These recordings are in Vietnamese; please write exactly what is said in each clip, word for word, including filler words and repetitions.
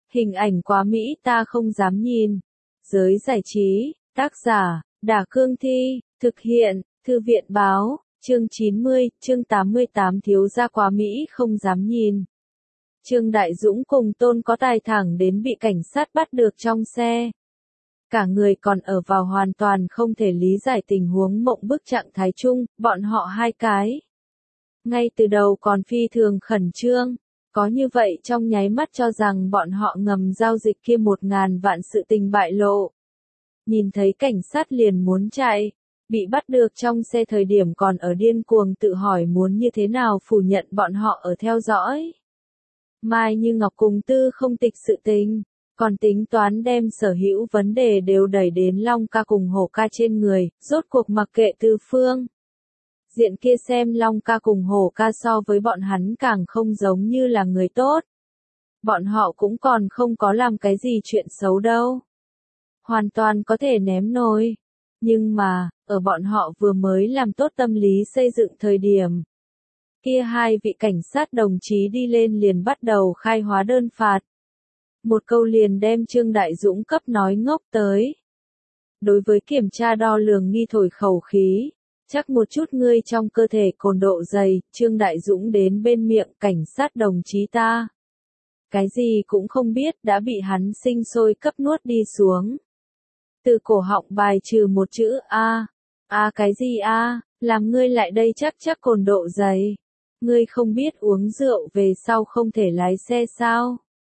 Hình ảnh quá mỹ ta không dám nhìn. Giới giải trí, tác giả, Đả Cương Thi, thực hiện, Thư viện Báo, chương chín mươi, chương tám mươi tám thiếu gia quá mỹ không dám nhìn. Trương Đại Dũng cùng Tôn Có Tài thẳng đến bị cảnh sát bắt được trong xe. Cả người còn ở vào hoàn toàn không thể lý giải tình huống mộng bức trạng thái chung, bọn họ hai cái. Ngay từ đầu còn phi thường khẩn trương, có như vậy trong nháy mắt cho rằng bọn họ ngầm giao dịch kia một ngàn vạn sự tình bại lộ. Nhìn thấy cảnh sát liền muốn chạy, bị bắt được trong xe thời điểm còn ở điên cuồng tự hỏi muốn như thế nào phủ nhận bọn họ ở theo dõi. Mai Như Ngọc cùng Tư Không Tịch sự tình, còn tính toán đem sở hữu vấn đề đều đẩy đến Long ca cùng Hổ ca trên người, rốt cuộc mặc kệ Tư Phương. Diện kia xem Long ca cùng Hổ ca so với bọn hắn càng không giống như là người tốt. Bọn họ cũng còn không có làm cái gì chuyện xấu đâu. Hoàn toàn có thể ném nồi. Nhưng mà, ở bọn họ vừa mới làm tốt tâm lý xây dựng thời điểm. Kia hai vị cảnh sát đồng chí đi lên liền bắt đầu khai hóa đơn phạt. Một câu liền đem Trương Đại Dũng cấp nói ngốc tới. Đối với kiểm tra đo lường nghi thổi khẩu khí, chắc một chút ngươi trong cơ thể cồn độ dày, Trương Đại Dũng đến bên miệng cảnh sát đồng chí ta. Cái gì cũng không biết đã bị hắn sinh sôi cấp nuốt đi xuống. Từ cổ họng bài trừ một chữ A. A cái gì A, làm ngươi lại đây chắc chắc cồn độ dày. Ngươi không biết uống rượu về sau không thể lái xe sao?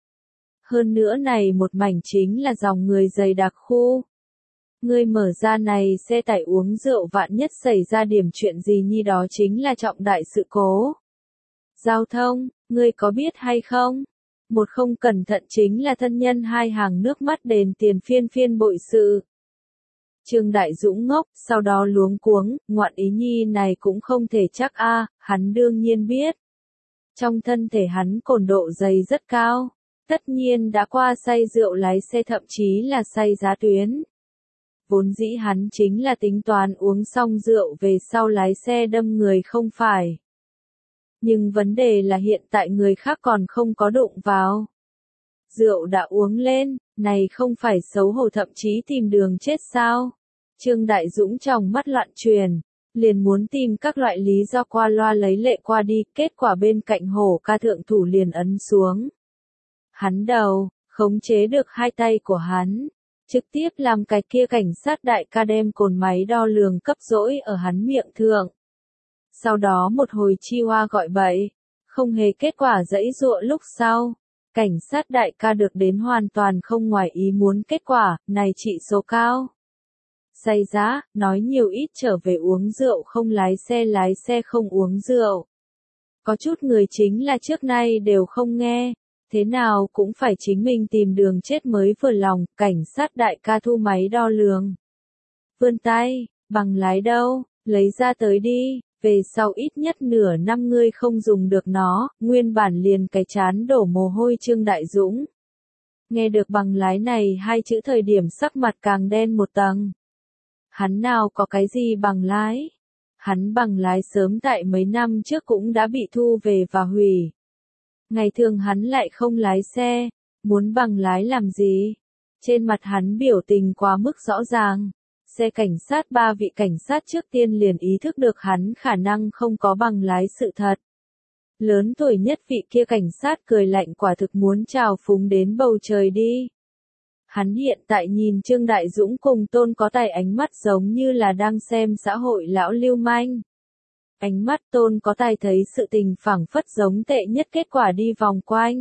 Hơn nữa này một mảnh chính là dòng người dày đặc khu. Ngươi mở ra này xe tải uống rượu vạn nhất xảy ra điểm chuyện gì nhi đó chính là trọng đại sự cố. Giao thông, ngươi có biết hay không? Một không cẩn thận chính là thân nhân hai hàng nước mắt đền tiền phiên phiên bội sự. Trương Đại Dũng ngốc, sau đó luống cuống, ngoạn ý nhi này cũng không thể chắc a, hắn đương nhiên biết. Trong thân thể hắn cồn độ dày rất cao, tất nhiên đã qua say rượu lái xe thậm chí là say giá tuyến. Vốn dĩ hắn chính là tính toán uống xong rượu về sau lái xe đâm người không phải. Nhưng vấn đề là hiện tại người khác còn không có đụng vào. Rượu đã uống lên, này không phải xấu hổ thậm chí tìm đường chết sao? Trương Đại Dũng trong mắt loạn truyền, liền muốn tìm các loại lý do qua loa lấy lệ qua đi, kết quả bên cạnh Hổ ca thượng thủ liền ấn xuống. Hắn đầu, khống chế được hai tay của hắn, trực tiếp làm cái kia cảnh sát đại ca đem cồn máy đo lường cấp dỗi ở hắn miệng thượng. Sau đó một hồi chi hoa gọi bậy, không hề kết quả dãy dụa lúc sau. Cảnh sát đại ca được đến hoàn toàn không ngoài ý muốn kết quả, này trị số cao. Say giá, nói nhiều ít trở về uống rượu không lái xe lái xe không uống rượu. Có chút người chính là trước nay đều không nghe, thế nào cũng phải chính mình tìm đường chết mới vừa lòng, cảnh sát đại ca thu máy đo lường. Vươn tay, bằng lái đâu, lấy ra tới đi. Về sau ít nhất nửa năm ngươi không dùng được nó, nguyên bản liền cái chán đổ mồ hôi Trương Đại Dũng. Nghe được bằng lái này hai chữ thời điểm sắc mặt càng đen một tầng. Hắn nào có cái gì bằng lái? Hắn bằng lái sớm tại mấy năm trước cũng đã bị thu về và hủy. Ngày thường hắn lại không lái xe, muốn bằng lái làm gì? Trên mặt hắn biểu tình quá mức rõ ràng. Xe cảnh sát ba vị cảnh sát trước tiên liền ý thức được hắn khả năng không có bằng lái sự thật. Lớn tuổi nhất vị kia cảnh sát cười lạnh quả thực muốn trào phúng đến bầu trời đi. Hắn hiện tại nhìn Trương Đại Dũng cùng Tôn Có Tài ánh mắt giống như là đang xem xã hội lão lưu manh. Ánh mắt Tôn Có Tài thấy sự tình phảng phất giống tệ nhất kết quả đi vòng quanh.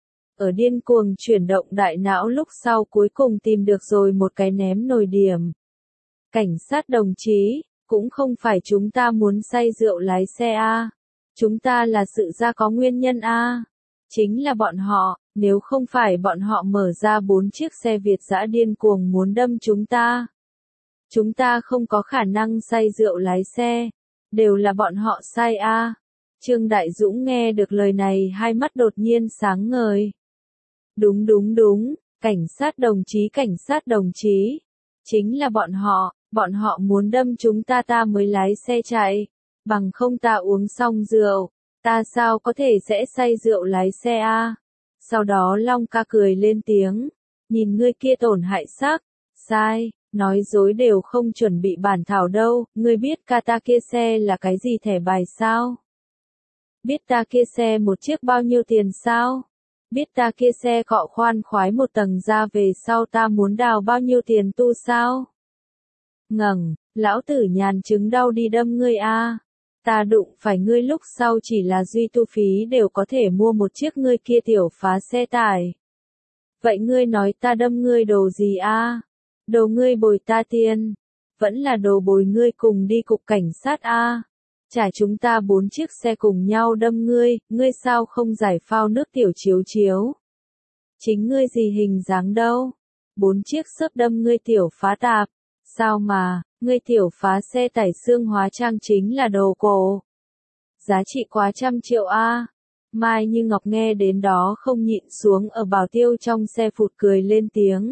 Ở điên cuồng chuyển động đại não lúc sau cuối cùng tìm được rồi một cái ném nồi điểm. Cảnh sát đồng chí, cũng không phải chúng ta muốn say rượu lái xe a, chúng ta là sự ra có nguyên nhân a, chính là bọn họ, nếu không phải bọn họ mở ra bốn chiếc xe Việt dã điên cuồng muốn đâm chúng ta. Chúng ta không có khả năng say rượu lái xe, đều là bọn họ sai a. Trương Đại Dũng nghe được lời này hai mắt đột nhiên sáng ngời. Đúng đúng đúng, cảnh sát đồng chí cảnh sát đồng chí, chính là bọn họ. Bọn họ muốn đâm chúng ta ta mới lái xe chạy, bằng không ta uống xong rượu, ta sao có thể sẽ say rượu lái xe a? Sau đó Long ca cười lên tiếng, nhìn ngươi kia tổn hại sắc, sai, nói dối đều không chuẩn bị bản thảo đâu, ngươi biết ca ta kia xe là cái gì thẻ bài sao? Biết ta kia xe một chiếc bao nhiêu tiền sao? Biết ta kia xe cọ khoan khoái một tầng ra về sau ta muốn đào bao nhiêu tiền tu sao? Ngẩng, lão tử nhàn chứng đau đi đâm ngươi a. Ta đụng phải ngươi lúc sau chỉ là duy tu phí đều có thể mua một chiếc ngươi kia tiểu phá xe tải. Vậy ngươi nói ta đâm ngươi đồ gì a? Đồ ngươi bồi ta tiền, vẫn là đồ bồi ngươi cùng đi cục cảnh sát a. Trả chúng ta bốn chiếc xe cùng nhau đâm ngươi, ngươi sao không giải phao nước tiểu chiếu chiếu? Chính ngươi gì hình dáng đâu? Bốn chiếc xớp đâm ngươi tiểu phá tạp. Sao mà, ngươi tiểu phá xe tải xương hóa trang chính là đồ cổ. Giá trị quá trăm triệu a. Mai Như Ngọc nghe đến đó không nhịn xuống ở Bảo Tiêu trong xe phụt cười lên tiếng.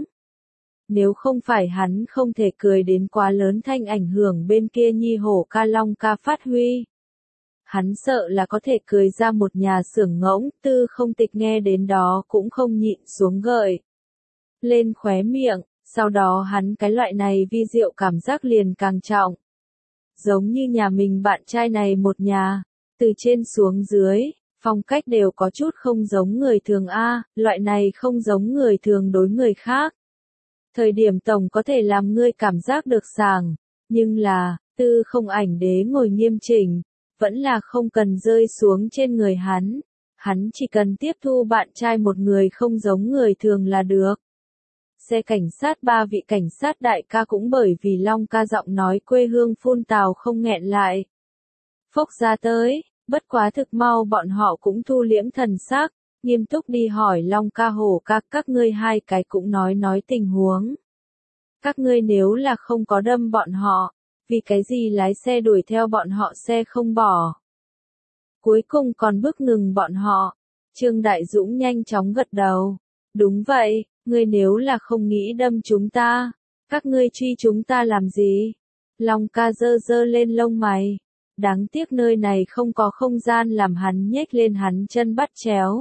Nếu không phải hắn không thể cười đến quá lớn thanh ảnh hưởng bên kia nhi hổ ca Long ca phát huy. Hắn sợ là có thể cười ra một nhà xưởng ngỗng, Tư Không Tịch nghe đến đó cũng không nhịn xuống gợi. Lên khóe miệng, sau đó hắn cái loại này vi diệu cảm giác liền càng trọng. Giống như nhà mình bạn trai này một nhà, từ trên xuống dưới, phong cách đều có chút không giống người thường a, loại này không giống người thường đối người khác. Thời điểm tổng có thể làm ngươi cảm giác được sảng, nhưng là, Tư Không ảnh đế ngồi nghiêm chỉnh, vẫn là không cần rơi xuống trên người hắn. Hắn chỉ cần tiếp thu bạn trai một người không giống người thường là được. Xe cảnh sát ba vị cảnh sát đại ca cũng bởi vì Long ca giọng nói quê hương phun tào không nghẹn lại. Phốc ra tới, bất quá thực mau bọn họ cũng thu liễm thần sắc, nghiêm túc đi hỏi Long ca hổ ca các ngươi hai cái cũng nói nói tình huống. Các ngươi nếu là không có đâm bọn họ, vì cái gì lái xe đuổi theo bọn họ xe không bỏ. Cuối cùng còn bước ngừng bọn họ, Trương Đại Dũng nhanh chóng gật đầu. Đúng vậy, ngươi nếu là không nghĩ đâm chúng ta, các ngươi truy chúng ta làm gì? Long ca dơ dơ lên lông mày. Đáng tiếc nơi này không có không gian làm hắn nhếch lên hắn chân bắt chéo.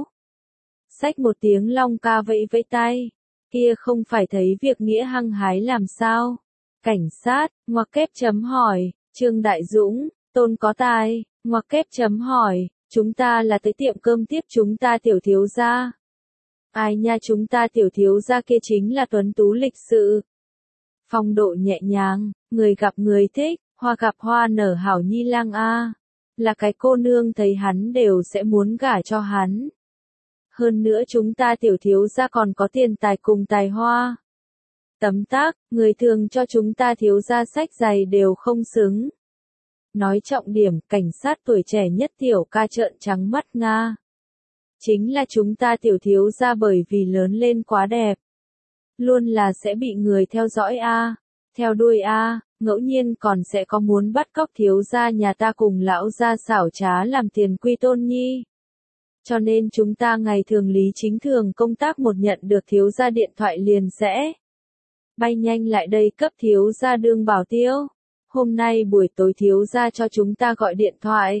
Xách một tiếng Long ca vẫy vẫy tay. Kia không phải thấy việc nghĩa hăng hái làm sao? Cảnh sát, ngoặc kép chấm hỏi, Trương Đại Dũng, Tôn có tài, ngoặc kép chấm hỏi, chúng ta là tới tiệm cơm tiếp chúng ta tiểu thiếu gia. Ai nha chúng ta tiểu thiếu gia kia chính là tuấn tú lịch sự. Phong độ nhẹ nhàng, người gặp người thích, hoa gặp hoa nở hảo nhi lang a. Là cái cô nương thấy hắn đều sẽ muốn gả cho hắn. Hơn nữa chúng ta tiểu thiếu gia còn có tiền tài cùng tài hoa. Tấm tắc, người thường cho chúng ta thiếu gia sách giày đều không xứng. Nói trọng điểm, cảnh sát tuổi trẻ nhất tiểu ca trợn trắng mắt Nga. Chính là chúng ta tiểu thiếu gia bởi vì lớn lên quá đẹp. Luôn là sẽ bị người theo dõi a, theo đuôi a, ngẫu nhiên còn sẽ có muốn bắt cóc thiếu gia nhà ta cùng lão gia xảo trá làm tiền quy tôn nhi. Cho nên chúng ta ngày thường lý chính thường công tác một nhận được thiếu gia điện thoại liền sẽ bay nhanh lại đây cấp thiếu gia đương bảo tiêu. Hôm nay buổi tối thiếu gia cho chúng ta gọi điện thoại.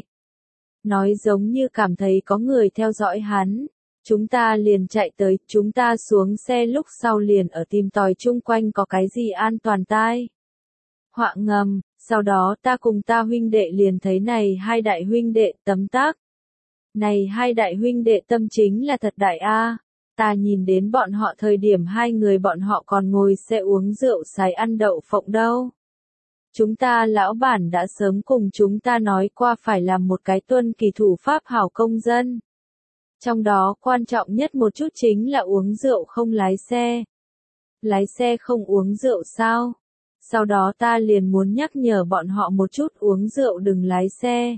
Nói giống như cảm thấy có người theo dõi hắn. Chúng ta liền chạy tới, chúng ta xuống xe lúc sau liền ở tìm tòi chung quanh có cái gì an toàn tai. Họa ngầm, sau đó ta cùng ta huynh đệ liền thấy này hai đại huynh đệ tấm tác. Này hai đại huynh đệ tâm chính là thật đại a. Ta nhìn đến bọn họ thời điểm hai người bọn họ còn ngồi xe uống rượu xài ăn đậu phộng đâu. Chúng ta lão bản đã sớm cùng chúng ta nói qua phải làm một cái tuân kỳ thủ pháp hảo công dân. Trong đó quan trọng nhất một chút chính là uống rượu không lái xe. Lái xe không uống rượu sao? Sau đó ta liền muốn nhắc nhở bọn họ một chút uống rượu đừng lái xe.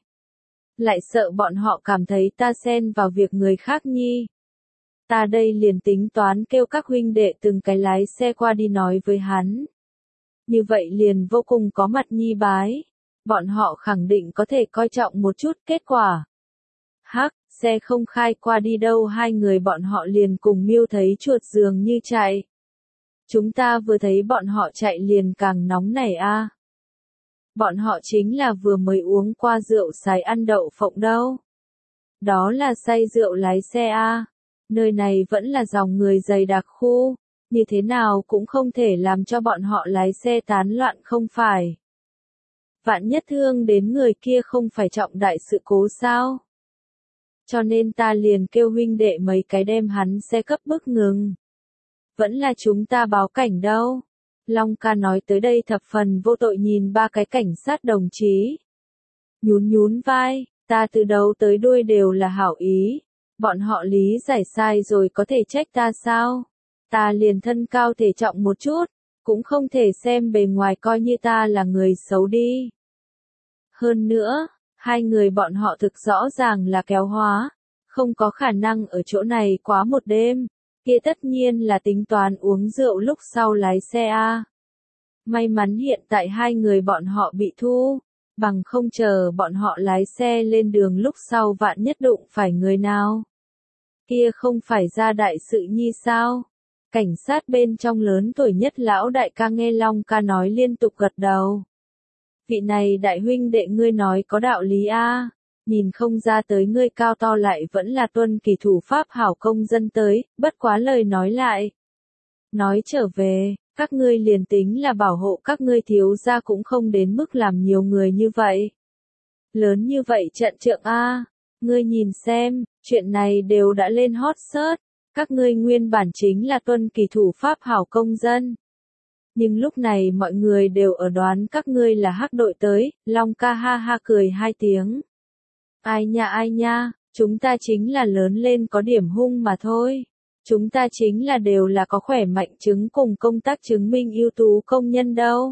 Lại sợ bọn họ cảm thấy ta xen vào việc người khác nhi. Ta đây liền tính toán kêu các huynh đệ từng cái lái xe qua đi nói với hắn. Như vậy liền vô cùng có mặt nhi bái. Bọn họ khẳng định có thể coi trọng một chút kết quả. Hắc, xe không khai qua đi đâu hai người bọn họ liền cùng miêu thấy chuột dường như chạy. Chúng ta vừa thấy bọn họ chạy liền càng nóng nảy a. Bọn họ chính là vừa mới uống qua rượu xài ăn đậu phộng đâu. Đó là say rượu lái xe a. Nơi này vẫn là dòng người dày đặc khu, như thế nào cũng không thể làm cho bọn họ lái xe tán loạn không phải. Vạn nhất thương đến người kia không phải trọng đại sự cố sao? Cho nên ta liền kêu huynh đệ mấy cái đem hắn xe cấp bức ngừng. Vẫn là chúng ta báo cảnh đâu. Long ca nói tới đây thập phần vô tội nhìn ba cái cảnh sát đồng chí. Nhún nhún vai, ta từ đầu tới đuôi đều là hảo ý. Bọn họ lý giải sai rồi có thể trách ta sao? Ta liền thân cao thể trọng một chút, cũng không thể xem bề ngoài coi như ta là người xấu đi. Hơn nữa, hai người bọn họ thực rõ ràng là kéo hóa, không có khả năng ở chỗ này quá một đêm, kia tất nhiên là tính toán uống rượu lúc sau lái xe a. May mắn hiện tại hai người bọn họ bị thu, bằng không chờ bọn họ lái xe lên đường lúc sau vạn nhất đụng phải người nào. Kia không phải ra đại sự nhi sao? Cảnh sát bên trong lớn tuổi nhất lão đại ca nghe Long ca nói liên tục gật đầu. Vị này đại huynh đệ ngươi nói có đạo lý a, nhìn không ra tới ngươi cao to lại vẫn là tuân kỳ thủ pháp hảo công dân tới, bất quá lời nói lại. Nói trở về, các ngươi liền tính là bảo hộ các ngươi thiếu gia cũng không đến mức làm nhiều người như vậy. Lớn như vậy trận trượng a, ngươi nhìn xem, chuyện này đều đã lên hot search, các ngươi nguyên bản chính là tuân kỳ thủ pháp hảo công dân. Nhưng lúc này mọi người đều ở đoán các ngươi là hắc đội tới, Long ca ha ha cười hai tiếng. Ai nha ai nha, chúng ta chính là lớn lên có điểm hung mà thôi. Chúng ta chính là đều là có khỏe mạnh chứng cùng công tác chứng minh ưu tú công nhân đâu.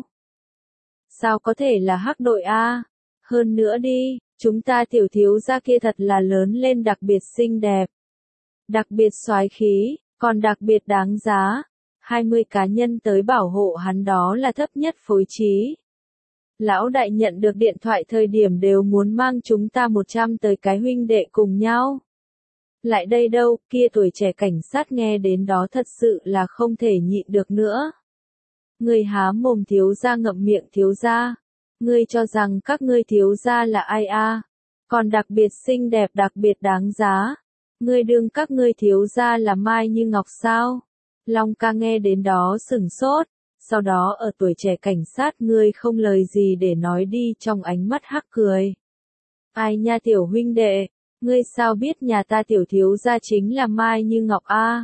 Sao có thể là hắc đội a? Hơn nữa đi, chúng ta tiểu thiếu gia kia thật là lớn lên đặc biệt xinh đẹp. Đặc biệt soái khí, còn đặc biệt đáng giá. hai mươi cá nhân tới bảo hộ hắn đó là thấp nhất phối trí. Lão đại nhận được điện thoại thời điểm đều muốn mang chúng ta một trăm tới cái huynh đệ cùng nhau. Lại đây đâu, kia tuổi trẻ cảnh sát nghe đến đó thật sự là không thể nhịn được nữa. Ngươi há mồm thiếu gia ngậm miệng thiếu gia. Ngươi cho rằng các ngươi thiếu gia là ai a? Còn đặc biệt xinh đẹp đặc biệt đáng giá. Ngươi đương các ngươi thiếu gia là Mai Như Ngọc sao? Long ca nghe đến đó sửng sốt, sau đó ở tuổi trẻ cảnh sát ngươi không lời gì để nói đi trong ánh mắt hắc cười. Ai nha tiểu huynh đệ, ngươi sao biết nhà ta tiểu thiếu gia chính là Mai Như Ngọc a?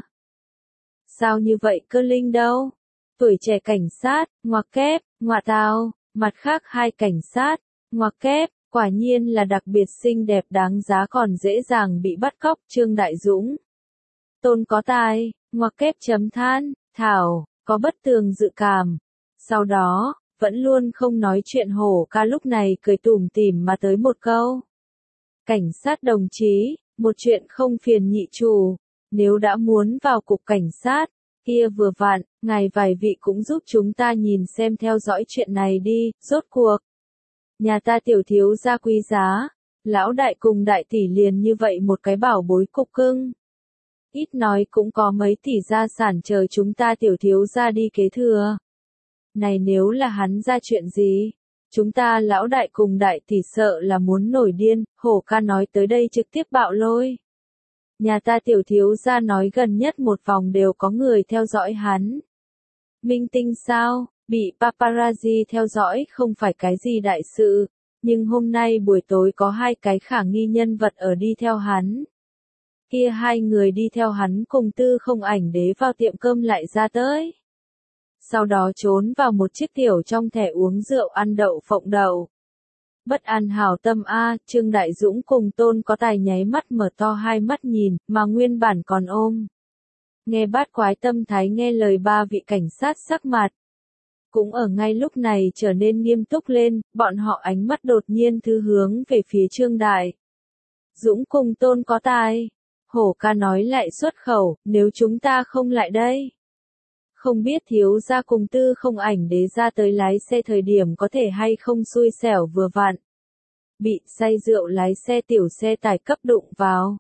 Sao như vậy cơ linh đâu? Tuổi trẻ cảnh sát, ngoặc kép, ngoạ tào, mặt khác hai cảnh sát, ngoặc kép, quả nhiên là đặc biệt xinh đẹp đáng giá còn dễ dàng bị bắt cóc Trương Đại Dũng. Tôn có tài, ngoặc kép chấm than, thảo, có bất tường dự cảm. Sau đó, vẫn luôn không nói chuyện hổ ca lúc này cười tủm tỉm mà tới một câu. Cảnh sát đồng chí, một chuyện không phiền nhị chủ, nếu đã muốn vào cục cảnh sát, kia vừa vặn, ngài vài vị cũng giúp chúng ta nhìn xem theo dõi chuyện này đi, rốt cuộc. Nhà ta tiểu thiếu gia quý giá, lão đại cùng đại tỷ liền như vậy một cái bảo bối cục cưng. Ít nói cũng có mấy tỷ gia sản chờ chúng ta tiểu thiếu gia đi kế thừa. Này nếu là hắn ra chuyện gì? Chúng ta lão đại cùng đại tỷ sợ là muốn nổi điên, hổ ca nói tới đây trực tiếp bạo lôi. Nhà ta tiểu thiếu gia nói gần nhất một vòng đều có người theo dõi hắn. Minh tinh sao, bị paparazzi theo dõi không phải cái gì đại sự, nhưng hôm nay buổi tối có hai cái khả nghi nhân vật ở đi theo hắn. Kia hai người đi theo hắn cùng tư không ảnh đế vào tiệm cơm lại ra tới. Sau đó trốn vào một chiếc tiểu trong thẻ uống rượu ăn đậu phộng đậu. Bất an hảo tâm a, Trương Đại Dũng cùng Tôn có tài nháy mắt mở to hai mắt nhìn, mà nguyên bản còn ôm. Nghe bát quái tâm thái nghe lời ba vị cảnh sát sắc mặt. Cũng ở ngay lúc này trở nên nghiêm túc lên, bọn họ ánh mắt đột nhiên thư hướng về phía Trương Đại Dũng cùng Tôn có tài. Hổ ca nói lại xuất khẩu, nếu chúng ta không lại đây. Không biết thiếu gia cùng tư không ảnh đế ra tới lái xe thời điểm có thể hay không xui xẻo vừa vặn. Bị say rượu lái xe tiểu xe tải cấp đụng vào.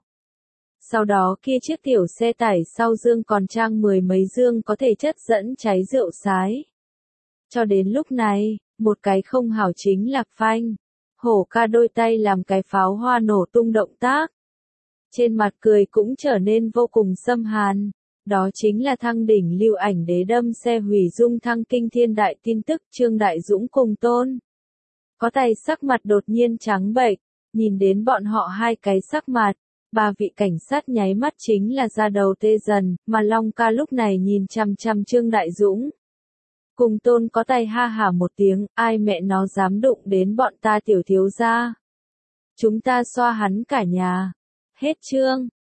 Sau đó kia chiếc tiểu xe tải sau dương còn trang mười mấy dương có thể chất dẫn cháy rượu sái. Cho đến lúc này, một cái không hảo chính là phanh. Hổ ca đôi tay làm cái pháo hoa nổ tung động tác. trên mặt cười cũng trở nên vô cùng xâm hàn. Đó chính là thăng đỉnh lưu ảnh đế đâm xe hủy dung thăng kinh thiên đại tin tức Trương Đại Dũng cùng Tôn. Có Tài sắc mặt đột nhiên trắng bệch, nhìn đến bọn họ hai cái sắc mặt, ba vị cảnh sát nháy mắt chính là ra đầu tê dần, mà Long ca lúc này nhìn chằm chằm Trương Đại Dũng. Cùng Tôn Có Tài ha hả một tiếng, ai mẹ nó dám đụng đến bọn ta tiểu thiếu gia. Chúng ta xoa hắn cả nhà. Hết chương.